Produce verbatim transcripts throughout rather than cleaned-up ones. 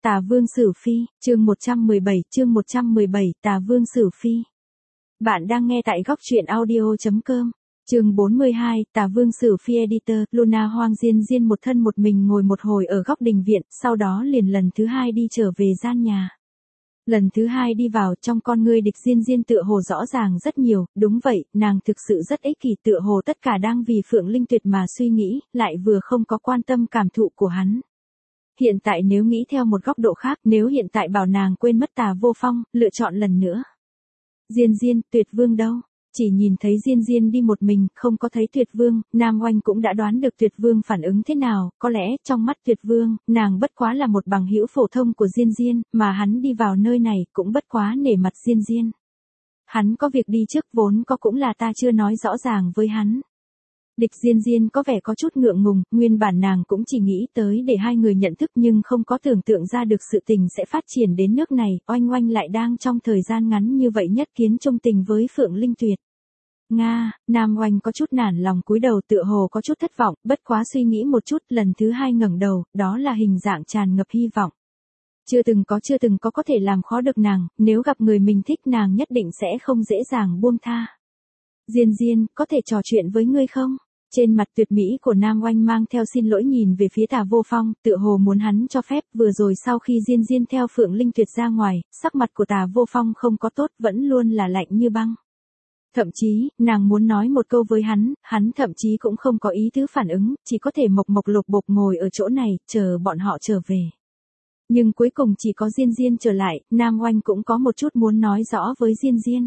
Tà Vương Sử Phi, chương một trăm mười bảy, chương một trăm mười bảy, Tà Vương Sử Phi. Bạn đang nghe tại góc truyện audio chấm com. Chương bốn mươi hai, Tà Vương Sử Phi Editor. Luna Hoang Diên Diên một thân một mình ngồi một hồi ở góc đình viện, sau đó liền lần thứ hai đi trở về gian nhà. Lần thứ hai đi vào, trong con ngươi Địch Diên Diên tựa hồ rõ ràng rất nhiều, đúng vậy, nàng thực sự rất ích kỷ, tựa hồ tất cả đang vì Phượng Linh Tuyệt mà suy nghĩ, lại vừa không có quan tâm cảm thụ của hắn. Hiện tại nếu nghĩ theo một góc độ khác, nếu hiện tại bảo nàng quên mất Tà Vô Phong, lựa chọn lần nữa. Diên Diên, Tuyệt Vương đâu? Chỉ nhìn thấy Diên Diên đi một mình, không có thấy Tuyệt Vương, Nam Oanh cũng đã đoán được Tuyệt Vương phản ứng thế nào, có lẽ, trong mắt Tuyệt Vương, nàng bất quá là một bằng hữu phổ thông của Diên Diên, mà hắn đi vào nơi này cũng bất quá nể mặt Diên Diên. Hắn có việc đi trước vốn có cũng là ta chưa nói rõ ràng với hắn. Địch Diên Diên có vẻ có chút ngượng ngùng, nguyên bản nàng cũng chỉ nghĩ tới để hai người nhận thức nhưng không có tưởng tượng ra được sự tình sẽ phát triển đến nước này, Oanh Oanh lại đang trong thời gian ngắn như vậy nhất kiến trung tình với Phượng Linh Tuyệt. Nga, Nam Oanh có chút nản lòng cúi đầu tựa hồ có chút thất vọng, bất quá suy nghĩ một chút, lần thứ hai ngẩng đầu, đó là hình dạng tràn ngập hy vọng. Chưa từng có chưa từng có có thể làm khó được nàng, nếu gặp người mình thích nàng nhất định sẽ không dễ dàng buông tha. Diên Diên, có thể trò chuyện với ngươi không? Trên mặt tuyệt mỹ của Nam Oanh mang theo xin lỗi nhìn về phía Tà Vô Phong, tựa hồ muốn hắn cho phép, vừa rồi sau khi Diên Diên theo Phượng Linh Tuyệt ra ngoài, sắc mặt của Tà Vô Phong không có tốt, vẫn luôn là lạnh như băng. Thậm chí, nàng muốn nói một câu với hắn, hắn thậm chí cũng không có ý tứ phản ứng, chỉ có thể mộc mộc lục bục ngồi ở chỗ này, chờ bọn họ trở về. Nhưng cuối cùng chỉ có Diên Diên trở lại, Nam Oanh cũng có một chút muốn nói rõ với Diên Diên.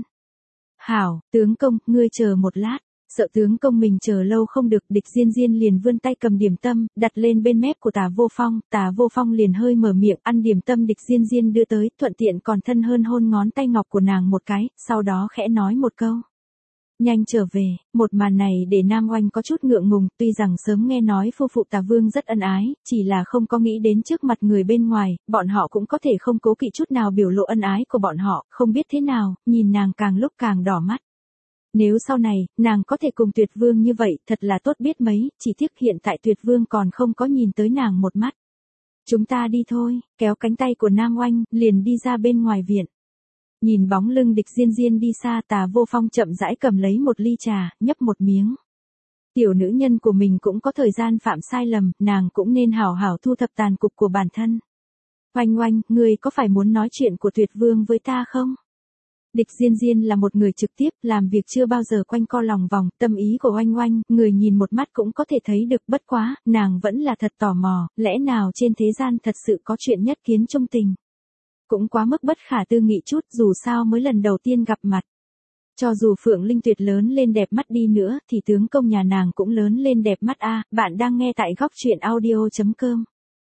Hảo, tướng công, ngươi chờ một lát. Sợ tướng công mình chờ lâu không được, Địch Diên Diên liền vươn tay cầm điểm tâm, đặt lên bên mép của Tà Vô Phong, Tà Vô Phong liền hơi mở miệng ăn điểm tâm Địch Diên Diên đưa tới, thuận tiện còn thân hơn hôn ngón tay ngọc của nàng một cái, sau đó khẽ nói một câu. Nhanh trở về, một màn này để Nam Oanh có chút ngượng ngùng, tuy rằng sớm nghe nói phu phụ Tà Vương rất ân ái, chỉ là không có nghĩ đến trước mặt người bên ngoài, bọn họ cũng có thể không cố kỵ chút nào biểu lộ ân ái của bọn họ, không biết thế nào, nhìn nàng càng lúc càng đỏ mắt. Nếu sau này, nàng có thể cùng Tuyệt Vương như vậy, thật là tốt biết mấy, chỉ tiếc hiện tại Tuyệt Vương còn không có nhìn tới nàng một mắt. Chúng ta đi thôi, kéo cánh tay của Nam Oanh, liền đi ra bên ngoài viện. Nhìn bóng lưng Địch Diên Diên đi xa, Tà Vô Phong chậm rãi cầm lấy một ly trà, nhấp một miếng. Tiểu nữ nhân của mình cũng có thời gian phạm sai lầm, nàng cũng nên hảo hảo thu thập tàn cục của bản thân. Oanh Oanh, ngươi có phải muốn nói chuyện của Tuyệt Vương với ta không? Địch Diên Diên là một người trực tiếp, làm việc chưa bao giờ quanh co lòng vòng, tâm ý của Oanh Oanh, người nhìn một mắt cũng có thể thấy được, bất quá, nàng vẫn là thật tò mò, lẽ nào trên thế gian thật sự có chuyện nhất kiến trung tình. Cũng quá mức bất khả tư nghị chút, dù sao mới lần đầu tiên gặp mặt. Cho dù Phượng Linh Tuyệt lớn lên đẹp mắt đi nữa, thì tướng công nhà nàng cũng lớn lên đẹp mắt a. À, bạn đang nghe tại góc truyện audio chấm com.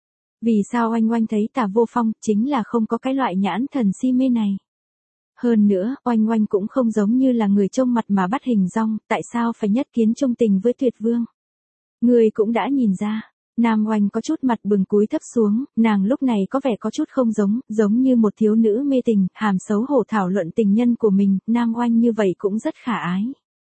Vì sao Oanh Oanh thấy Tà Vô Phong, chính là không có cái loại nhãn thần si mê này. Hơn nữa, Oanh Oanh cũng không giống như là người trông mặt mà bắt hình dong, tại sao phải nhất kiến trung tình với Tuyệt Vương? Người cũng đã nhìn ra, Nam Oanh có chút mặt bừng cúi thấp xuống, nàng lúc này có vẻ có chút không giống, giống như một thiếu nữ mê tình, hàm xấu hổ thảo luận tình nhân của mình, Nam Oanh như vậy cũng rất khả ái.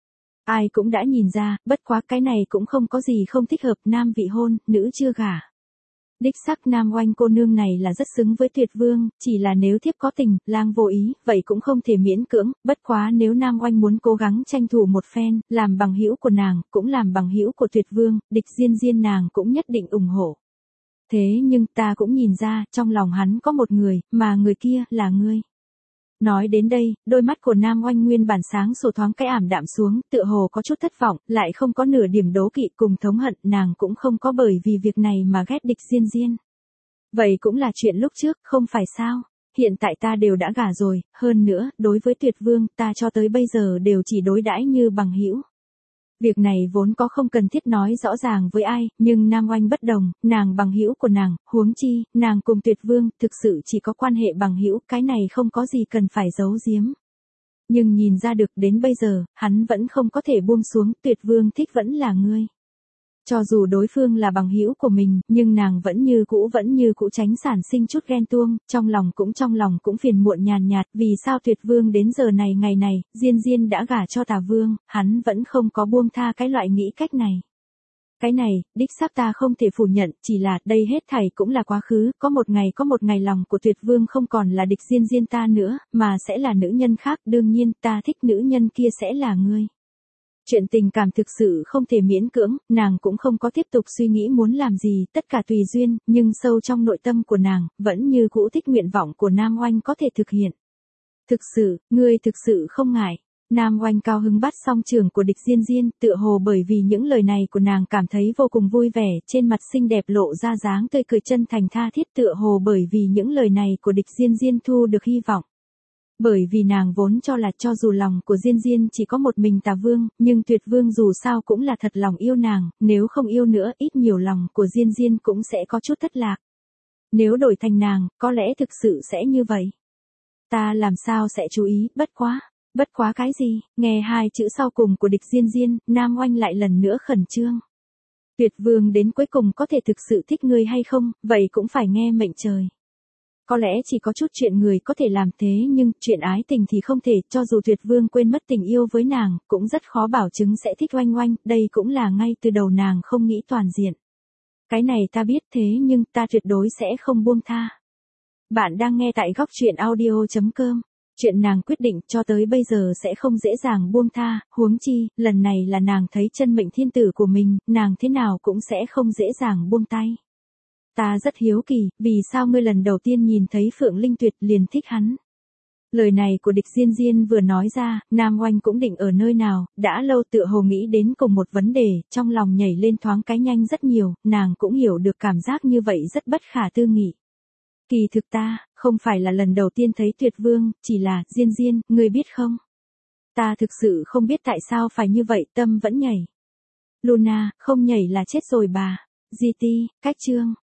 Ai cũng đã nhìn ra, bất quá cái này cũng không có gì không thích hợp, nam vị hôn, nữ chưa gả. Đích xác Nam Oanh cô nương này là rất xứng với Tuyệt Vương, chỉ là nếu thiếp có tình, lang vô ý, vậy cũng không thể miễn cưỡng, bất quá nếu Nam Oanh muốn cố gắng tranh thủ một phen, làm bằng hữu của nàng, cũng làm bằng hữu của Tuyệt Vương, Địch Diên Diên nàng cũng nhất định ủng hộ. Thế nhưng ta cũng nhìn ra, trong lòng hắn có một người, mà người kia là ngươi. Nói đến đây, đôi mắt của Nam Oanh nguyên bản sáng sủa thoáng cái ảm đạm xuống, tựa hồ có chút thất vọng, lại không có nửa điểm đố kỵ cùng thống hận, nàng cũng không có bởi vì việc này mà ghét Địch Diên Diên. Vậy cũng là chuyện lúc trước, không phải sao? Hiện tại ta đều đã gả rồi, hơn nữa, đối với Tuyệt Vương, ta cho tới bây giờ đều chỉ đối đãi như bằng hữu. Việc này vốn có không cần thiết nói rõ ràng với ai, nhưng Nam Oanh bất đồng, nàng bằng hữu của nàng, huống chi, nàng cùng Tuyệt Vương, thực sự chỉ có quan hệ bằng hữu, cái này không có gì cần phải giấu giếm. Nhưng nhìn ra được đến bây giờ, hắn vẫn không có thể buông xuống, Tuyệt Vương thích vẫn là ngươi. Cho dù đối phương là bằng hữu của mình, nhưng nàng vẫn như cũ vẫn như cũ tránh sản sinh chút ghen tuông, trong lòng cũng trong lòng cũng phiền muộn nhàn nhạt, vì sao Tuyệt Vương đến giờ này ngày này, Diên Diên đã gả cho Tà Vương, hắn vẫn không có buông tha cái loại nghĩ cách này. Cái này, đích xác ta không thể phủ nhận, chỉ là, đây hết thảy cũng là quá khứ, có một ngày có một ngày lòng của Tuyệt Vương không còn là địch Diên Diên ta nữa, mà sẽ là nữ nhân khác, đương nhiên, ta thích nữ nhân kia sẽ là ngươi. Chuyện tình cảm thực sự không thể miễn cưỡng, nàng cũng không có tiếp tục suy nghĩ muốn làm gì, tất cả tùy duyên, nhưng sâu trong nội tâm của nàng, vẫn như cũ thích nguyện vọng của Nam Oanh có thể thực hiện. Thực sự, ngươi thực sự không ngại. Nam Oanh cao hứng bắt xong trường của địch Diên Diên, tựa hồ bởi vì những lời này của nàng cảm thấy vô cùng vui vẻ, trên mặt xinh đẹp lộ ra dáng tươi cười chân thành tha thiết, tựa hồ bởi vì những lời này của địch Diên Diên thu được hy vọng. Bởi vì nàng vốn cho là cho dù lòng của Diên Diên chỉ có một mình Tà Vương, nhưng Tuyệt Vương dù sao cũng là thật lòng yêu nàng, nếu không yêu nữa, ít nhiều lòng của Diên Diên cũng sẽ có chút thất lạc. Nếu đổi thành nàng, có lẽ thực sự sẽ như vậy. Ta làm sao sẽ chú ý, bất quá. Bất quá cái gì, nghe hai chữ sau cùng của địch Diên Diên, Nam Oanh lại lần nữa khẩn trương. Tuyệt Vương đến cuối cùng có thể thực sự thích ngươi hay không, vậy cũng phải nghe mệnh trời. Có lẽ chỉ có chút chuyện người có thể làm thế nhưng chuyện ái tình thì không thể, cho dù Tuyệt Vương quên mất tình yêu với nàng, cũng rất khó bảo chứng sẽ thích Oanh Oanh, đây cũng là ngay từ đầu nàng không nghĩ toàn diện. Cái này ta biết thế nhưng ta tuyệt đối sẽ không buông tha. Bạn đang nghe tại góc truyện audio chấm com. Chuyện nàng quyết định cho tới bây giờ sẽ không dễ dàng buông tha, huống chi, lần này là nàng thấy chân mệnh thiên tử của mình, nàng thế nào cũng sẽ không dễ dàng buông tay. Ta rất hiếu kỳ, vì sao ngươi lần đầu tiên nhìn thấy Phượng Linh Tuyệt liền thích hắn. Lời này của địch Diên Diên vừa nói ra, Nam Oanh cũng định ở nơi nào, đã lâu tựa hồ nghĩ đến cùng một vấn đề, trong lòng nhảy lên thoáng cái nhanh rất nhiều, nàng cũng hiểu được cảm giác như vậy rất bất khả tư nghị. Kỳ thực ta, không phải là lần đầu tiên thấy Tuyệt Vương, chỉ là, Diên Diên, ngươi biết không? Ta thực sự không biết tại sao phải như vậy, tâm vẫn nhảy. Luna, không nhảy là chết rồi bà. giê tê, cách chương.